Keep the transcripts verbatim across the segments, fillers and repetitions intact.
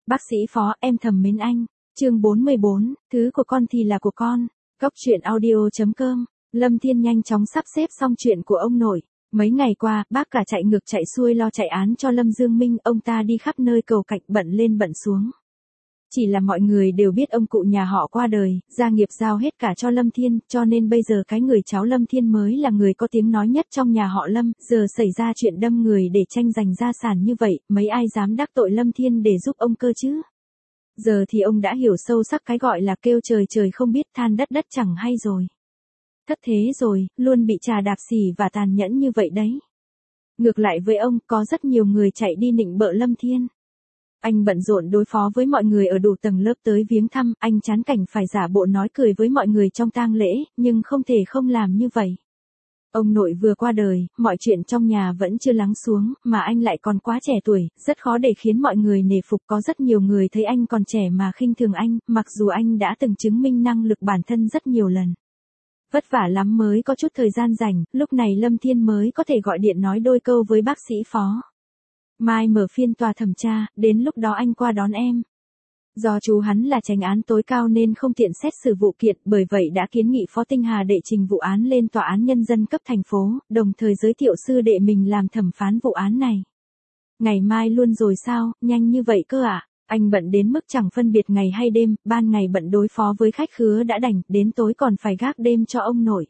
Bác sĩ Phó, em thầm mến anh. Chương bốn mươi bốn, thứ của con thì là của con. Góc truyện audio chấm com. Lâm Thiên nhanh chóng sắp xếp xong chuyện của ông nội. Mấy ngày qua, bác cả chạy ngược chạy xuôi lo chạy án cho Lâm Dương Minh, ông ta đi khắp nơi cầu cạnh, bận lên bận xuống. Chỉ là mọi người đều biết ông cụ nhà họ qua đời, gia nghiệp giao hết cả cho Lâm Thiên, cho nên bây giờ cái người cháu Lâm Thiên mới là người có tiếng nói nhất trong nhà họ Lâm, giờ xảy ra chuyện đâm người để tranh giành gia sản như vậy, mấy ai dám đắc tội Lâm Thiên để giúp ông cơ chứ? Giờ thì ông đã hiểu sâu sắc cái gọi là kêu trời trời không biết than đất đất chẳng hay rồi. Thất thế rồi, luôn bị trà đạp xỉ và tàn nhẫn như vậy đấy. Ngược lại với ông, có rất nhiều người chạy đi nịnh bợ Lâm Thiên. Anh bận rộn đối phó với mọi người ở đủ tầng lớp tới viếng thăm, anh chán cảnh phải giả bộ nói cười với mọi người trong tang lễ, nhưng không thể không làm như vậy. Ông nội vừa qua đời, mọi chuyện trong nhà vẫn chưa lắng xuống, mà anh lại còn quá trẻ tuổi, rất khó để khiến mọi người nể phục. Có rất nhiều người thấy anh còn trẻ mà khinh thường anh, mặc dù anh đã từng chứng minh năng lực bản thân rất nhiều lần. Vất vả lắm mới có chút thời gian rảnh, lúc này Lâm Thiên mới có thể gọi điện nói đôi câu với bác sĩ Phó. Mai mở phiên tòa thẩm tra, đến lúc đó anh qua đón em. Do chú hắn là chánh án tối cao nên không tiện xét xử vụ kiện, bởi vậy đã kiến nghị Phó Tinh Hà đệ trình vụ án lên Tòa án Nhân dân cấp thành phố, đồng thời giới thiệu sư đệ mình làm thẩm phán vụ án này. Ngày mai luôn rồi sao, nhanh như vậy cơ ạ? À? Anh bận đến mức chẳng phân biệt ngày hay đêm, ban ngày bận đối phó với khách khứa đã đành, đến tối còn phải gác đêm cho ông nội.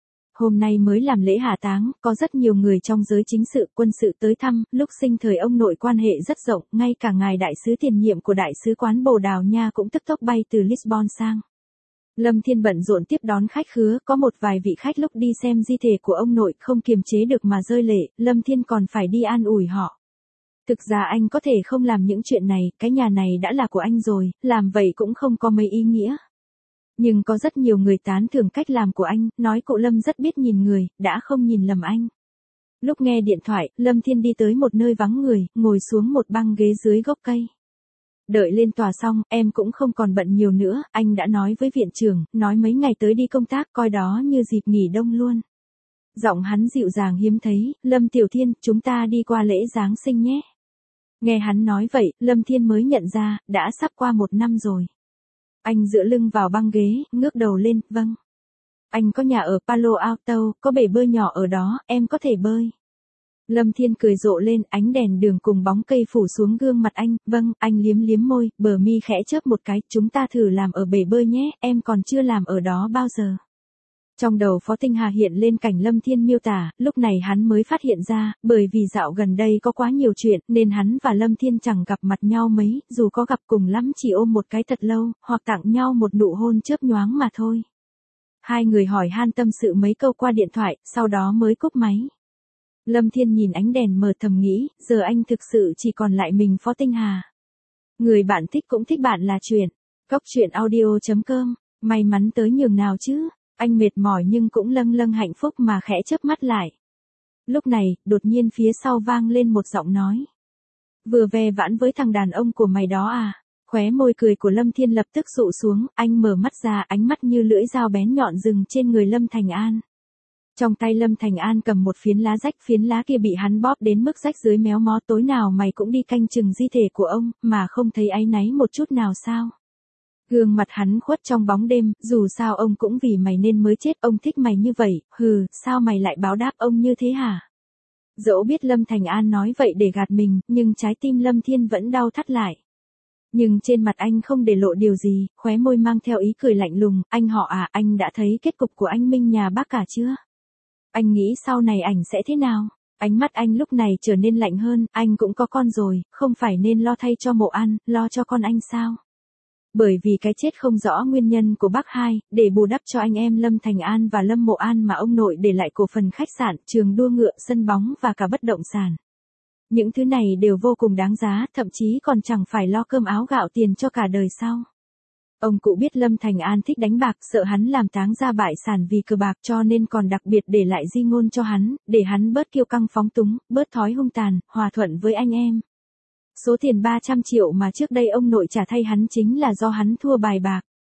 Hôm nay mới làm lễ hạ táng, có rất nhiều người trong giới chính sự, quân sự tới thăm, lúc sinh thời ông nội quan hệ rất rộng, ngay cả ngài đại sứ tiền nhiệm của đại sứ quán Bồ Đào Nha cũng tức tốc bay từ Lisbon sang. Lâm Thiên bận rộn tiếp đón khách khứa, có một vài vị khách lúc đi xem di thể của ông nội không kiềm chế được mà rơi lệ, Lâm Thiên còn phải đi an ủi họ. Thực ra anh có thể không làm những chuyện này, cái nhà này đã là của anh rồi, làm vậy cũng không có mấy ý nghĩa. Nhưng có rất nhiều người tán thưởng cách làm của anh, nói cụ Lâm rất biết nhìn người, đã không nhìn lầm anh. Lúc nghe điện thoại, Lâm Thiên đi tới một nơi vắng người, ngồi xuống một băng ghế dưới gốc cây. Đợi lên tòa xong, em cũng không còn bận nhiều nữa, anh đã nói với viện trưởng, nói mấy ngày tới đi công tác, coi đó như dịp nghỉ đông luôn. Giọng hắn dịu dàng hiếm thấy, Lâm Tiểu Thiên, chúng ta đi qua lễ Giáng sinh nhé. Nghe hắn nói vậy, Lâm Thiên mới nhận ra, đã sắp qua một năm rồi. Anh dựa lưng vào băng ghế, ngước đầu lên, vâng. Anh có nhà ở Palo Alto, có bể bơi nhỏ ở đó, em có thể bơi. Lâm Thiên cười rộ lên, ánh đèn đường cùng bóng cây phủ xuống gương mặt anh, vâng, anh liếm liếm môi, bờ mi khẽ chớp một cái, chúng ta thử làm ở bể bơi nhé, em còn chưa làm ở đó bao giờ. Trong đầu Phó Tinh Hà hiện lên cảnh Lâm Thiên miêu tả, lúc này hắn mới phát hiện ra, bởi vì dạo gần đây có quá nhiều chuyện, nên hắn và Lâm Thiên chẳng gặp mặt nhau mấy, dù có gặp cùng lắm chỉ ôm một cái thật lâu, hoặc tặng nhau một nụ hôn chớp nhoáng mà thôi. Hai người hỏi han tâm sự mấy câu qua điện thoại, sau đó mới cúp máy. Lâm Thiên nhìn ánh đèn mờ thầm nghĩ, giờ anh thực sự chỉ còn lại mình Phó Tinh Hà. Người bạn thích cũng thích bạn là chuyện. Góc truyện audio chấm com, may mắn tới nhường nào chứ? Anh mệt mỏi nhưng cũng lâng lâng hạnh phúc mà khẽ chớp mắt lại. Lúc này, đột nhiên phía sau vang lên một giọng nói. Vừa ve vãn với thằng đàn ông của mày đó à? Khóe môi cười của Lâm Thiên lập tức dụ xuống, anh mở mắt ra, ánh mắt như lưỡi dao bén nhọn dừng trên người Lâm Thành An. Trong tay Lâm Thành An cầm một phiến lá rách, phiến lá kia bị hắn bóp đến mức rách dưới méo mó. Tối nào mày cũng đi canh chừng di thể của ông, mà không thấy áy náy một chút nào sao? Gương mặt hắn khuất trong bóng đêm, dù sao ông cũng vì mày nên mới chết, ông thích mày như vậy, hừ, sao mày lại báo đáp ông như thế hả? Dẫu biết Lâm Thành An nói vậy để gạt mình, nhưng trái tim Lâm Thiên vẫn đau thắt lại. Nhưng trên mặt anh không để lộ điều gì, khóe môi mang theo ý cười lạnh lùng, anh họ à, anh đã thấy kết cục của anh Minh nhà bác cả chưa? Anh nghĩ sau này ảnh sẽ thế nào? Ánh mắt anh lúc này trở nên lạnh hơn, anh cũng có con rồi, không phải nên lo thay cho Mộ An, lo cho con anh sao? Bởi vì cái chết không rõ nguyên nhân của bác hai, để bù đắp cho anh em Lâm Thành An và Lâm Mộ An mà ông nội để lại cổ phần khách sạn, trường đua ngựa, sân bóng và cả bất động sản. Những thứ này đều vô cùng đáng giá, thậm chí còn chẳng phải lo cơm áo gạo tiền cho cả đời sau. Ông cụ biết Lâm Thành An thích đánh bạc, sợ hắn làm táng ra bại sản vì cờ bạc, cho nên còn đặc biệt để lại di ngôn cho hắn, để hắn bớt kiêu căng phóng túng, bớt thói hung tàn, hòa thuận với anh em. Số tiền ba trăm triệu mà trước đây ông nội trả thay hắn chính là do hắn thua bài bạc.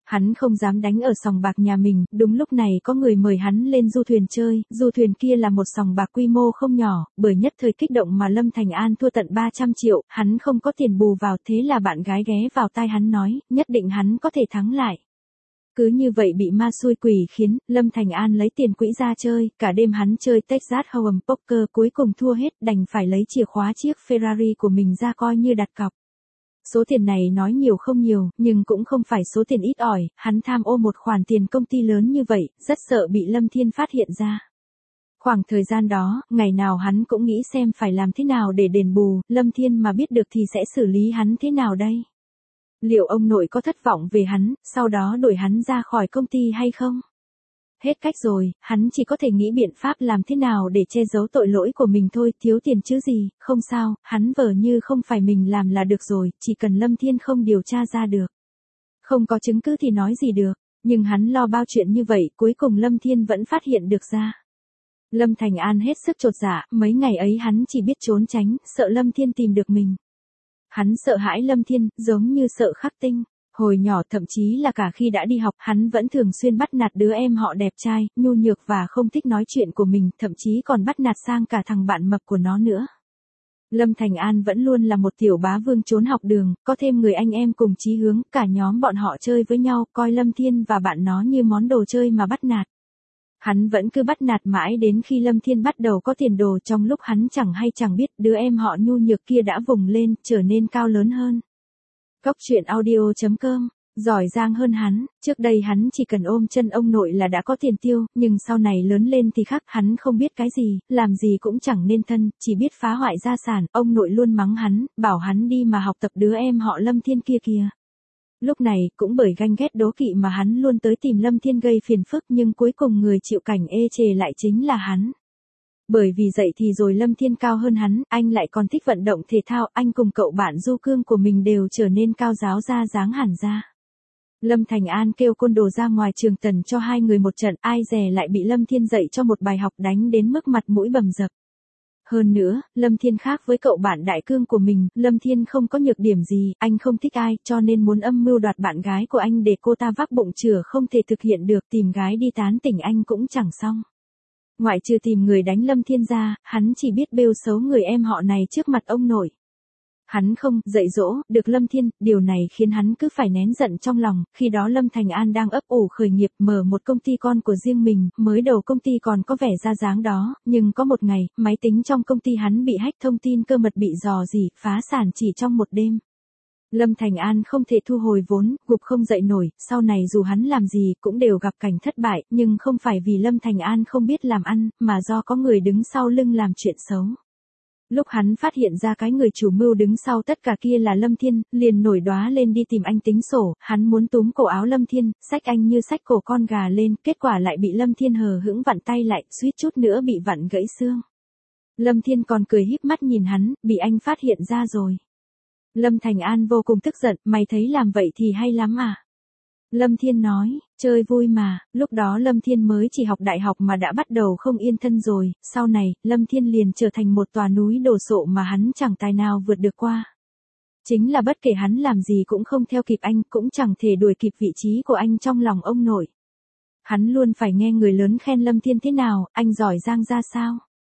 Hắn không dám đánh ở sòng bạc nhà mình, đúng lúc này có người mời hắn lên du thuyền chơi, du thuyền kia là một sòng bạc quy mô không nhỏ, bởi nhất thời kích động mà Lâm Thành An thua tận ba trăm triệu, hắn không có tiền bù vào, thế là bạn gái ghé vào tai hắn nói, nhất định hắn có thể thắng lại. Cứ như vậy bị ma xui quỷ khiến, Lâm Thành An lấy tiền quỹ ra chơi, cả đêm hắn chơi Texas Hold'em Poker cuối cùng thua hết, đành phải lấy chìa khóa chiếc Ferrari của mình ra coi như đặt cọc. Số tiền này nói nhiều không nhiều, nhưng cũng không phải số tiền ít ỏi, hắn tham ô một khoản tiền công ty lớn như vậy, rất sợ bị Lâm Thiên phát hiện ra. Khoảng thời gian đó, ngày nào hắn cũng nghĩ xem phải làm thế nào để đền bù, Lâm Thiên mà biết được thì sẽ xử lý hắn thế nào đây? Liệu ông nội có thất vọng về hắn, sau đó đuổi hắn ra khỏi công ty hay không? Hết cách rồi, hắn chỉ có thể nghĩ biện pháp làm thế nào để che giấu tội lỗi của mình thôi, thiếu tiền chứ gì, không sao, hắn vờ như không phải mình làm là được rồi, chỉ cần Lâm Thiên không điều tra ra được. Không có chứng cứ thì nói gì được, nhưng hắn lo bao chuyện như vậy, cuối cùng Lâm Thiên vẫn phát hiện được ra. Lâm Thành An hết sức chột dạ, mấy ngày ấy hắn chỉ biết trốn tránh, sợ Lâm Thiên tìm được mình. Hắn sợ hãi Lâm Thiên, giống như sợ khắc tinh. Hồi nhỏ thậm chí là cả khi đã đi học, hắn vẫn thường xuyên bắt nạt đứa em họ đẹp trai, nhu nhược và không thích nói chuyện của mình, thậm chí còn bắt nạt sang cả thằng bạn mập của nó nữa. Lâm Thành An vẫn luôn là một tiểu bá vương trốn học đường, có thêm người anh em cùng chí hướng, cả nhóm bọn họ chơi với nhau, coi Lâm Thiên và bạn nó như món đồ chơi mà bắt nạt. Hắn vẫn cứ bắt nạt mãi đến khi Lâm Thiên bắt đầu có tiền đồ, trong lúc hắn chẳng hay chẳng biết, đứa em họ nhu nhược kia đã vùng lên, trở nên cao lớn hơn. Cốc truyện audio chấm com, giỏi giang hơn hắn, trước đây hắn chỉ cần ôm chân ông nội là đã có tiền tiêu, nhưng sau này lớn lên thì khác, hắn không biết cái gì, làm gì cũng chẳng nên thân, chỉ biết phá hoại gia sản, ông nội luôn mắng hắn, bảo hắn đi mà học tập đứa em họ Lâm Thiên kia kìa. Lúc này, cũng bởi ganh ghét đố kỵ mà hắn luôn tới tìm Lâm Thiên gây phiền phức, nhưng cuối cùng người chịu cảnh ê chề lại chính là hắn. Bởi vì dậy thì rồi Lâm Thiên cao hơn hắn, anh lại còn thích vận động thể thao, anh cùng cậu bạn Du Cương của mình đều trở nên cao ráo ra dáng hẳn ra. Lâm Thành An kêu côn đồ ra ngoài trường tần cho hai người một trận, ai dè lại bị Lâm Thiên dạy cho một bài học đánh đến mức mặt mũi bầm dập. Hơn nữa, Lâm Thiên khác với cậu bạn đại cương của mình, Lâm Thiên không có nhược điểm gì, anh không thích ai, cho nên muốn âm mưu đoạt bạn gái của anh để cô ta vác bụng chửa không thể thực hiện được, tìm gái đi tán tỉnh anh cũng chẳng xong. Ngoại trừ tìm người đánh Lâm Thiên ra, hắn chỉ biết bêu xấu người em họ này trước mặt ông nội. Hắn không dạy dỗ được Lâm Thiên, điều này khiến hắn cứ phải nén giận trong lòng, khi đó Lâm Thành An đang ấp ủ khởi nghiệp mở một công ty con của riêng mình, mới đầu công ty còn có vẻ ra dáng đó, nhưng có một ngày, máy tính trong công ty hắn bị hack, thông tin cơ mật bị rò rỉ, phá sản chỉ trong một đêm. Lâm Thành An không thể thu hồi vốn, gục không dậy nổi, sau này dù hắn làm gì cũng đều gặp cảnh thất bại, nhưng không phải vì Lâm Thành An không biết làm ăn, mà do có người đứng sau lưng làm chuyện xấu. Lúc hắn phát hiện ra cái người chủ mưu đứng sau tất cả kia là Lâm Thiên, liền nổi đoá lên đi tìm anh tính sổ, hắn muốn túm cổ áo Lâm Thiên, xách anh như xách cổ con gà lên, kết quả lại bị Lâm Thiên hờ hững vặn tay lại, suýt chút nữa bị vặn gãy xương. Lâm Thiên còn cười híp mắt nhìn hắn, bị anh phát hiện ra rồi. Lâm Thành An vô cùng tức giận, mày thấy làm vậy thì hay lắm à? Lâm Thiên nói, chơi vui mà, lúc đó Lâm Thiên mới chỉ học đại học mà đã bắt đầu không yên thân rồi, sau này, Lâm Thiên liền trở thành một tòa núi đổ sộ mà hắn chẳng tài nào vượt được qua. Chính là bất kể hắn làm gì cũng không theo kịp anh, cũng chẳng thể đuổi kịp vị trí của anh trong lòng ông nội. Hắn luôn phải nghe người lớn khen Lâm Thiên thế nào, anh giỏi giang ra sao.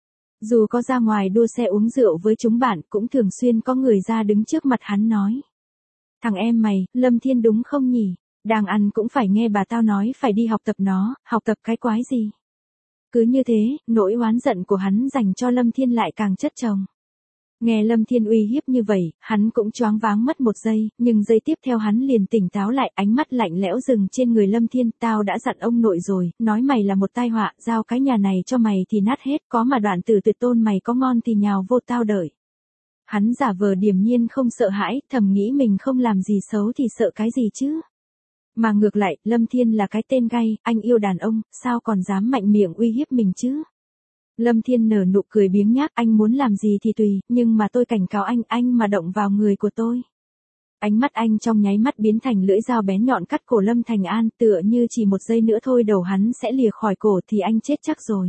Dù có ra ngoài đua xe uống rượu với chúng bạn, cũng thường xuyên có người ra đứng trước mặt hắn nói. Thằng em mày, Lâm Thiên đúng không nhỉ? Đang ăn cũng phải nghe bà tao nói phải đi học tập nó, học tập cái quái gì. Cứ như thế, nỗi oán giận của hắn dành cho Lâm Thiên lại càng chất chồng. Nghe Lâm Thiên uy hiếp như vậy, hắn cũng choáng váng mất một giây, nhưng giây tiếp theo hắn liền tỉnh táo lại, ánh mắt lạnh lẽo dừng trên người Lâm Thiên, tao đã dặn ông nội rồi, nói mày là một tai họa, giao cái nhà này cho mày thì nát hết, có mà đoạn tử tuyệt tôn mày có ngon thì nhào vô tao đợi. Hắn giả vờ điềm nhiên không sợ hãi, thầm nghĩ mình không làm gì xấu thì sợ cái gì chứ. Mà ngược lại, Lâm Thiên là cái tên gay, anh yêu đàn ông, sao còn dám mạnh miệng uy hiếp mình chứ? Lâm Thiên nở nụ cười biếng nhác, anh muốn làm gì thì tùy, nhưng mà tôi cảnh cáo anh, anh mà động vào người của tôi. Ánh mắt anh trong nháy mắt biến thành lưỡi dao bén nhọn cắt cổ Lâm Thành An, tựa như chỉ một giây nữa thôi đầu hắn sẽ lìa khỏi cổ thì anh chết chắc rồi.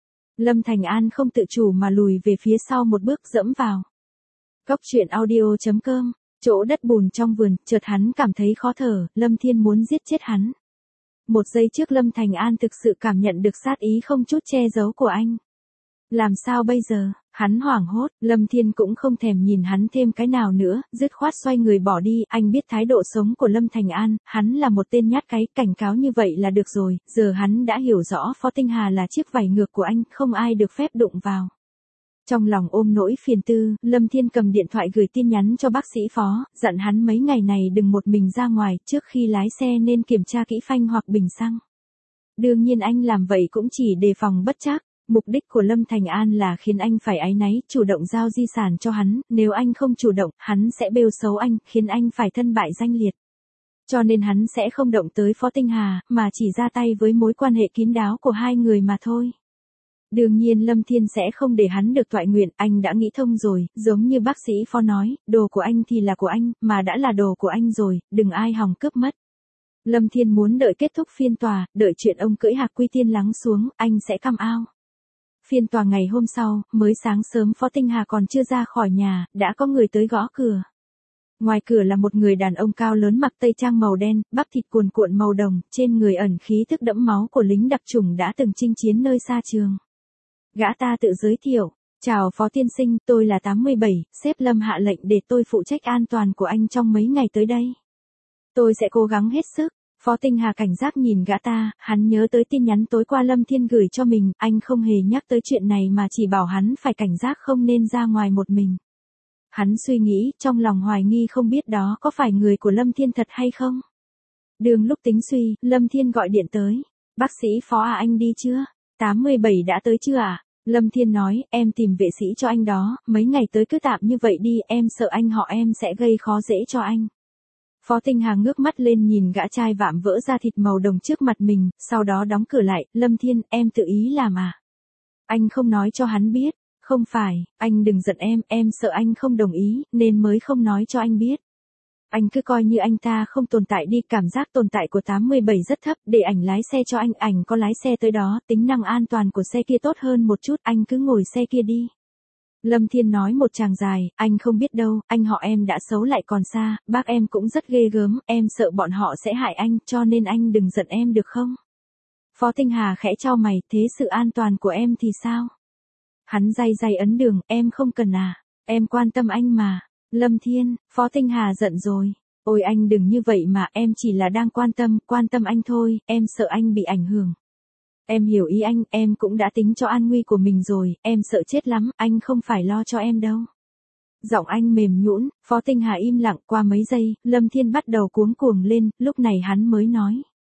Lâm Thành An không tự chủ mà lùi về phía sau một bước dẫm vào. Cốc truyện audio chấm com Chỗ đất bùn trong vườn, chợt hắn cảm thấy khó thở, Lâm Thiên muốn giết chết hắn. Một giây trước Lâm Thành An thực sự cảm nhận được sát ý không chút che giấu của anh. Làm sao bây giờ, hắn hoảng hốt, Lâm Thiên cũng không thèm nhìn hắn thêm cái nào nữa, dứt khoát xoay người bỏ đi, anh biết thái độ sống của Lâm Thành An, hắn là một tên nhát cái, cảnh cáo như vậy là được rồi, giờ hắn đã hiểu rõ Phó Tinh Hà là chiếc vảy ngược của anh, không ai được phép đụng vào. Trong lòng ôm nỗi phiền tư, Lâm Thiên cầm điện thoại gửi tin nhắn cho bác sĩ Phó, dặn hắn mấy ngày này đừng một mình ra ngoài, trước khi lái xe nên kiểm tra kỹ phanh hoặc bình xăng. Đương nhiên anh làm vậy cũng chỉ đề phòng bất trắc. Mục đích của Lâm Thành An là khiến anh phải áy náy, chủ động giao di sản cho hắn, nếu anh không chủ động, hắn sẽ bêu xấu anh, khiến anh phải thân bại danh liệt. Cho nên hắn sẽ không động tới Phó Tinh Hà, mà chỉ ra tay với mối quan hệ kín đáo của hai người mà thôi. Đương nhiên Lâm Thiên sẽ không để hắn được toại nguyện, anh đã nghĩ thông rồi, giống như bác sĩ Phó nói, đồ của anh thì là của anh, mà đã là đồ của anh rồi, đừng ai hòng cướp mất. Lâm Thiên muốn đợi kết thúc phiên tòa, đợi chuyện ông cưỡi Hạc Quy Tiên lắng xuống, anh sẽ come out. Phiên tòa ngày hôm sau, mới sáng sớm Phó Tinh Hà còn chưa ra khỏi nhà, đã có người tới gõ cửa. Ngoài cửa là một người đàn ông cao lớn mặc tây trang màu đen, bắp thịt cuồn cuộn màu đồng, trên người ẩn khí thức đẫm máu của lính đặc chủng đã từng chinh chiến nơi xa trường. Gã ta tự giới thiệu, chào Phó tiên sinh, tôi là tám mươi bảy, sếp Lâm hạ lệnh để tôi phụ trách an toàn của anh trong mấy ngày tới đây. Tôi sẽ cố gắng hết sức. Phó Tinh Hà cảnh giác nhìn gã ta, hắn nhớ tới tin nhắn tối qua Lâm Thiên gửi cho mình, anh không hề nhắc tới chuyện này mà chỉ bảo hắn phải cảnh giác không nên ra ngoài một mình. Hắn suy nghĩ, trong lòng hoài nghi không biết đó có phải người của Lâm Thiên thật hay không. Đường lúc tính suy, Lâm Thiên gọi điện tới. Bác sĩ Phó à, anh đi chưa? tám mươi bảy đã tới chưa à? Lâm Thiên nói, em tìm vệ sĩ cho anh đó, mấy ngày tới cứ tạm như vậy đi, em sợ anh họ em sẽ gây khó dễ cho anh. Phó Tinh Hà ngước mắt lên nhìn gã trai vạm vỡ da thịt màu đồng trước mặt mình, sau đó đóng cửa lại, Lâm Thiên, em tự ý làm à? Anh không nói cho hắn biết, không phải, anh đừng giận em, em sợ anh không đồng ý, nên mới không nói cho anh biết. Anh cứ coi như anh ta không tồn tại đi, cảm giác tồn tại của tám mươi bảy rất thấp, để ảnh lái xe cho anh, ảnh có lái xe tới đó, tính năng an toàn của xe kia tốt hơn một chút, anh cứ ngồi xe kia đi. Lâm Thiên nói một tràng dài, anh không biết đâu, anh họ em đã xấu lại còn xa, bác em cũng rất ghê gớm, em sợ bọn họ sẽ hại anh, cho nên anh đừng giận em được không? Phó Tinh Hà khẽ chau mày, thế sự an toàn của em thì sao? Hắn day day ấn đường, em không cần à, em quan tâm anh mà. Lâm Thiên, Phó Tinh Hà giận rồi, ôi anh đừng như vậy mà, em chỉ là đang quan tâm, quan tâm anh thôi, em sợ anh bị ảnh hưởng. Em hiểu ý anh, em cũng đã tính cho an nguy của mình rồi, em sợ chết lắm, anh không phải lo cho em đâu. Giọng anh mềm nhũn, Phó Tinh Hà im lặng qua mấy giây, Lâm Thiên bắt đầu cuống cuồng lên, lúc này hắn mới nói.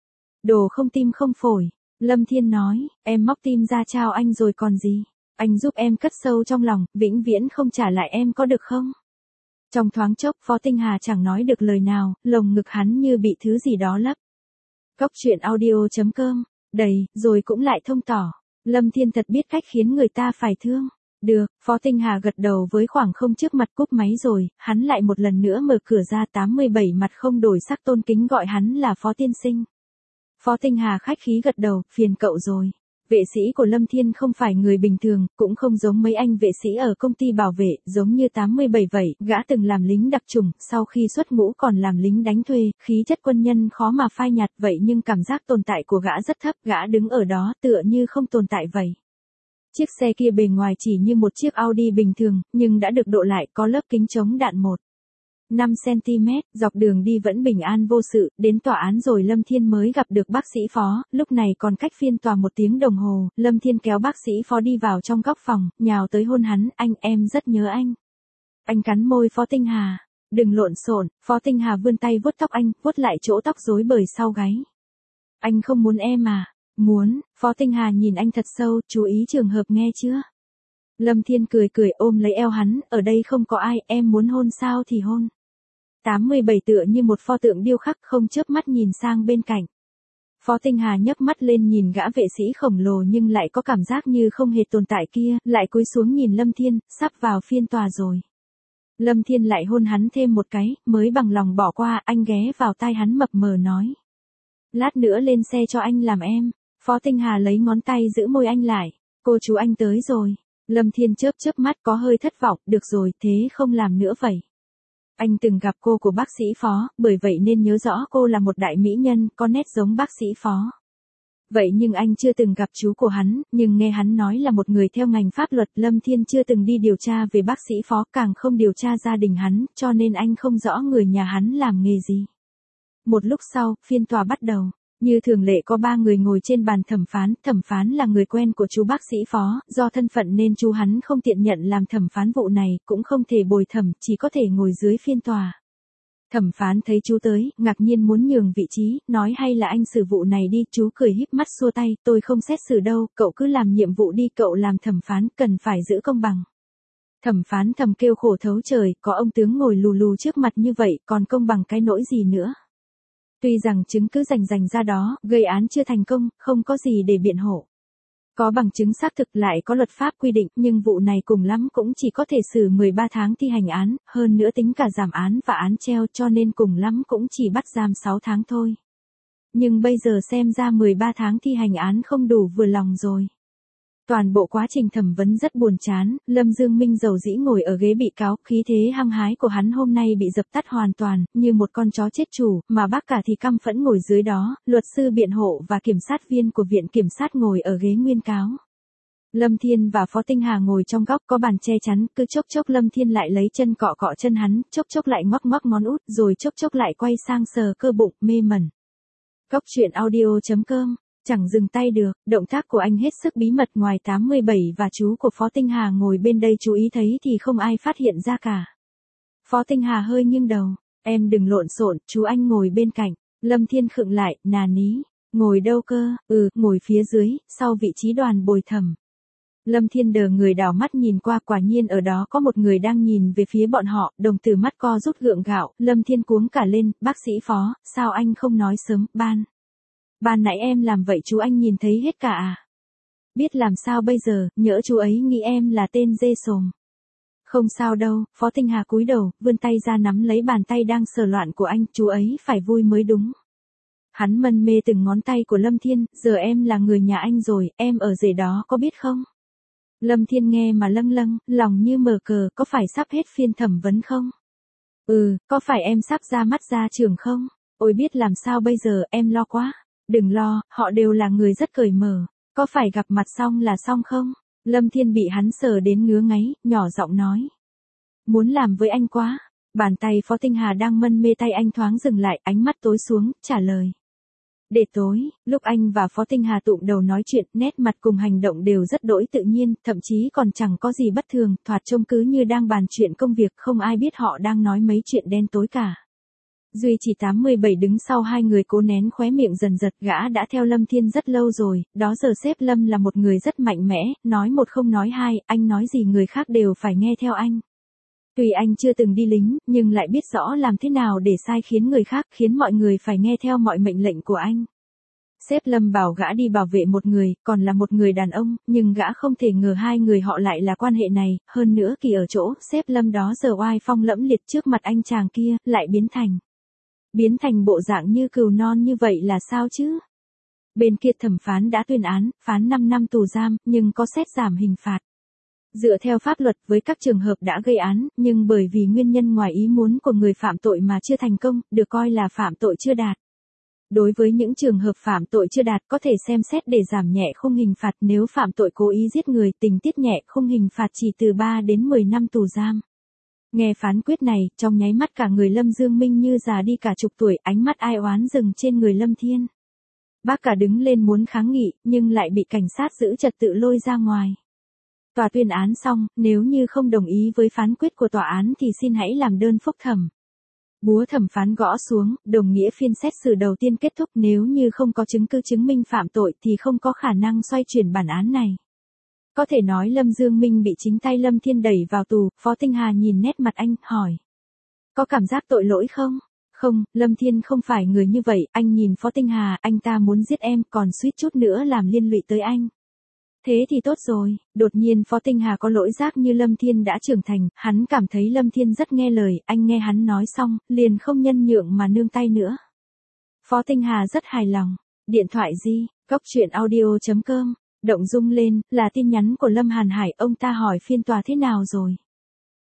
Đồ không tim không phổi, Lâm Thiên nói, em móc tim ra trao anh rồi còn gì, anh giúp em cất sâu trong lòng, vĩnh viễn không trả lại em có được không? Trong thoáng chốc Phó Tinh Hà chẳng nói được lời nào, lồng ngực hắn như bị thứ gì đó lấp. Cốc truyện audio chấm com đầy, rồi cũng lại thông tỏ. Lâm Thiên thật biết cách khiến người ta phải thương. Được, Phó Tinh Hà gật đầu với khoảng không trước mặt cúp máy rồi, hắn lại một lần nữa mở cửa ra tám mươi bảy mặt không đổi sắc tôn kính gọi hắn là Phó tiên sinh. Phó Tinh Hà khách khí gật đầu, phiền cậu rồi. Vệ sĩ của Lâm Thiên không phải người bình thường, cũng không giống mấy anh vệ sĩ ở công ty bảo vệ, giống như tám mươi bảy vậy, gã từng làm lính đặc chủng, sau khi xuất ngũ còn làm lính đánh thuê, khí chất quân nhân khó mà phai nhạt vậy nhưng cảm giác tồn tại của gã rất thấp, gã đứng ở đó tựa như không tồn tại vậy. Chiếc xe kia bề ngoài chỉ như một chiếc Audi bình thường, nhưng đã được độ lại, có lớp kính chống đạn một phẩy năm xăng-ti-mét, dọc đường đi vẫn bình an vô sự, đến tòa án rồi Lâm Thiên mới gặp được bác sĩ Phó, lúc này còn cách phiên tòa một tiếng đồng hồ, Lâm Thiên kéo bác sĩ Phó đi vào trong góc phòng, nhào tới hôn hắn, anh, em rất nhớ anh. Anh cắn môi Phó Tinh Hà, đừng lộn xộn, Phó Tinh Hà vươn tay vuốt tóc anh, vuốt lại chỗ tóc rối bời sau gáy. Anh không muốn em à? Muốn, Phó Tinh Hà nhìn anh thật sâu, chú ý trường hợp nghe chưa? Lâm Thiên cười cười ôm lấy eo hắn, ở đây không có ai, em muốn hôn sao thì hôn. tám mươi bảy tựa như một pho tượng điêu khắc không chớp mắt nhìn sang bên cạnh. Phó Tinh Hà nhấc mắt lên nhìn gã vệ sĩ khổng lồ nhưng lại có cảm giác như không hề tồn tại kia, lại cúi xuống nhìn Lâm Thiên, sắp vào phiên tòa rồi. Lâm Thiên lại hôn hắn thêm một cái, mới bằng lòng bỏ qua, anh ghé vào tai hắn mập mờ nói. Lát nữa lên xe cho anh làm em. Phó Tinh Hà lấy ngón tay giữ môi anh lại. Cô chú anh tới rồi. Lâm Thiên chớp chớp mắt có hơi thất vọng, được rồi, thế không làm nữa vậy. Anh từng gặp cô của bác sĩ Phó, bởi vậy nên nhớ rõ cô là một đại mỹ nhân, có nét giống bác sĩ Phó. Vậy nhưng anh chưa từng gặp chú của hắn, nhưng nghe hắn nói là một người theo ngành pháp luật. Lâm Thiên chưa từng đi điều tra về bác sĩ Phó, càng không điều tra gia đình hắn, cho nên anh không rõ người nhà hắn làm nghề gì. Một lúc sau, phiên tòa bắt đầu. Như thường lệ có ba người ngồi trên bàn thẩm phán, thẩm phán là người quen của chú bác sĩ Phó, do thân phận nên chú hắn không tiện nhận làm thẩm phán vụ này, cũng không thể bồi thẩm, chỉ có thể ngồi dưới phiên tòa. Thẩm phán thấy chú tới, ngạc nhiên muốn nhường vị trí, nói hay là anh xử vụ này đi, chú cười híp mắt xua tay, tôi không xét xử đâu, cậu cứ làm nhiệm vụ đi, cậu làm thẩm phán, cần phải giữ công bằng. Thẩm phán thầm kêu khổ thấu trời, có ông tướng ngồi lù lù trước mặt như vậy, còn công bằng cái nỗi gì nữa. Tuy rằng chứng cứ rành rành ra đó, gây án chưa thành công, không có gì để biện hộ. Có bằng chứng xác thực lại có luật pháp quy định, nhưng vụ này cùng lắm cũng chỉ có thể xử mười ba tháng thi hành án, hơn nữa tính cả giảm án và án treo, cho nên cùng lắm cũng chỉ bắt giam sáu tháng thôi. Nhưng bây giờ xem ra mười ba tháng thi hành án không đủ vừa lòng rồi. Toàn bộ quá trình thẩm vấn rất buồn chán, Lâm Dương Minh dầu dĩ ngồi ở ghế bị cáo, khí thế hăng hái của hắn hôm nay bị dập tắt hoàn toàn, như một con chó chết chủ, mà bác cả thì căm phẫn ngồi dưới đó, luật sư biện hộ và kiểm sát viên của viện kiểm sát ngồi ở ghế nguyên cáo. Lâm Thiên và Phó Tinh Hà ngồi trong góc có bàn che chắn, cứ chốc chốc Lâm Thiên lại lấy chân cọ cọ chân hắn, chốc chốc lại ngoắc ngoắc ngón út, rồi chốc chốc lại quay sang sờ cơ bụng, mê mẩn. Cóc truyện audio chấm com. Chẳng dừng tay được, động tác của anh hết sức bí mật, ngoài tám mươi bảy và chú của Phó Tinh Hà ngồi bên đây chú ý thấy thì không ai phát hiện ra cả. Phó Tinh Hà hơi nghiêng đầu, em đừng lộn xộn, chú anh ngồi bên cạnh. Lâm Thiên khựng lại, nà ní, ngồi đâu cơ, ừ, ngồi phía dưới, sau vị trí đoàn bồi thẩm. Lâm Thiên đờ người đảo mắt nhìn qua, quả nhiên ở đó có một người đang nhìn về phía bọn họ, đồng tử mắt co rút gượng gạo. Lâm Thiên cuống cả lên, bác sĩ Phó, sao anh không nói sớm, ban. Ban nãy em làm vậy chú anh nhìn thấy hết cả à? Biết làm sao bây giờ, nhỡ chú ấy nghĩ em là tên dê sồm. Không sao đâu, Phó Tinh Hà cúi đầu, vươn tay ra nắm lấy bàn tay đang sờ loạn của anh, chú ấy phải vui mới đúng. Hắn mân mê từng ngón tay của Lâm Thiên, giờ em là người nhà anh rồi, em ở rể đó có biết không? Lâm Thiên nghe mà lâng lâng, lòng như mờ cờ, có phải sắp hết phiên thẩm vấn không? Ừ, có phải em sắp ra mắt ra trường không? Ôi biết làm sao bây giờ, em lo quá. Đừng lo, họ đều là người rất cởi mở. Có phải gặp mặt xong là xong không? Lâm Thiên bị hắn sờ đến ngứa ngáy, nhỏ giọng nói. Muốn làm với anh quá. Bàn tay Phó Tinh Hà đang mân mê tay anh thoáng dừng lại, ánh mắt tối xuống, trả lời. Để tối, lúc anh và Phó Tinh Hà tụm đầu nói chuyện, nét mặt cùng hành động đều rất đỗi tự nhiên, thậm chí còn chẳng có gì bất thường, thoạt trông cứ như đang bàn chuyện công việc, không ai biết họ đang nói mấy chuyện đen tối cả. Duy chỉ tám mươi bảy đứng sau hai người cố nén khóe miệng dần giật, gã đã theo Lâm Thiên rất lâu rồi, đó giờ sếp Lâm là một người rất mạnh mẽ, nói một không nói hai, anh nói gì người khác đều phải nghe theo anh. Tuy anh chưa từng đi lính, nhưng lại biết rõ làm thế nào để sai khiến người khác, khiến mọi người phải nghe theo mọi mệnh lệnh của anh. Sếp Lâm bảo gã đi bảo vệ một người, còn là một người đàn ông, nhưng gã không thể ngờ hai người họ lại là quan hệ này, hơn nữa kỳ ở chỗ, sếp Lâm đó giờ oai phong lẫm liệt trước mặt anh chàng kia, lại biến thành. Biến thành bộ dạng như cừu non như vậy là sao chứ? Bên kia thẩm phán đã tuyên án, phán năm năm tù giam, nhưng có xét giảm hình phạt. Dựa theo pháp luật với các trường hợp đã gây án, nhưng bởi vì nguyên nhân ngoài ý muốn của người phạm tội mà chưa thành công, được coi là phạm tội chưa đạt. Đối với những trường hợp phạm tội chưa đạt có thể xem xét để giảm nhẹ khung hình phạt, nếu phạm tội cố ý giết người, tình tiết nhẹ, khung hình phạt chỉ từ ba đến mười năm tù giam. Nghe phán quyết này, trong nháy mắt cả người Lâm Dương Minh như già đi cả chục tuổi, ánh mắt ai oán dừng trên người Lâm Thiên. Bác cả đứng lên muốn kháng nghị, nhưng lại bị cảnh sát giữ trật tự lôi ra ngoài. Tòa tuyên án xong, nếu như không đồng ý với phán quyết của tòa án thì xin hãy làm đơn phúc thẩm. Búa thẩm phán gõ xuống, đồng nghĩa phiên xét xử đầu tiên kết thúc, nếu như không có chứng cứ chứng minh phạm tội thì không có khả năng xoay chuyển bản án này. Có thể nói Lâm Dương Minh bị chính tay Lâm Thiên đẩy vào tù, Phó Tinh Hà nhìn nét mặt anh, hỏi. Có cảm giác tội lỗi không? Không, Lâm Thiên không phải người như vậy, anh nhìn Phó Tinh Hà, anh ta muốn giết em, còn suýt chút nữa làm liên lụy tới anh. Thế thì tốt rồi, đột nhiên Phó Tinh Hà có lỗi giác như Lâm Thiên đã trưởng thành, hắn cảm thấy Lâm Thiên rất nghe lời, anh nghe hắn nói xong, liền không nhân nhượng mà nương tay nữa. Phó Tinh Hà rất hài lòng. Điện thoại gì? Cóc truyện audio chấm com. Động rung lên, là tin nhắn của Lâm Hàn Hải, ông ta hỏi phiên tòa thế nào rồi.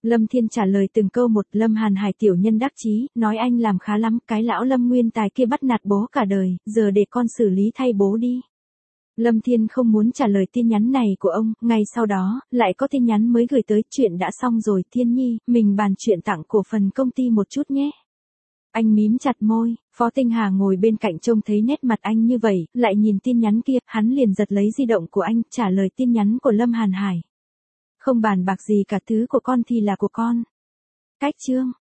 Lâm Thiên trả lời từng câu một. Lâm Hàn Hải tiểu nhân đắc chí, nói anh làm khá lắm, cái lão Lâm Nguyên Tài kia bắt nạt bố cả đời, giờ để con xử lý thay bố đi. Lâm Thiên không muốn trả lời tin nhắn này của ông, ngay sau đó, lại có tin nhắn mới gửi tới, chuyện đã xong rồi Thiên Nhi, mình bàn chuyện tặng cổ phần công ty một chút nhé. Anh mím chặt môi, Phó Tinh Hà ngồi bên cạnh trông thấy nét mặt anh như vậy, lại nhìn tin nhắn kia, hắn liền giật lấy di động của anh, trả lời tin nhắn của Lâm Hàn Hải. Không bàn bạc gì cả, thứ của con thì là của con. Cách chương.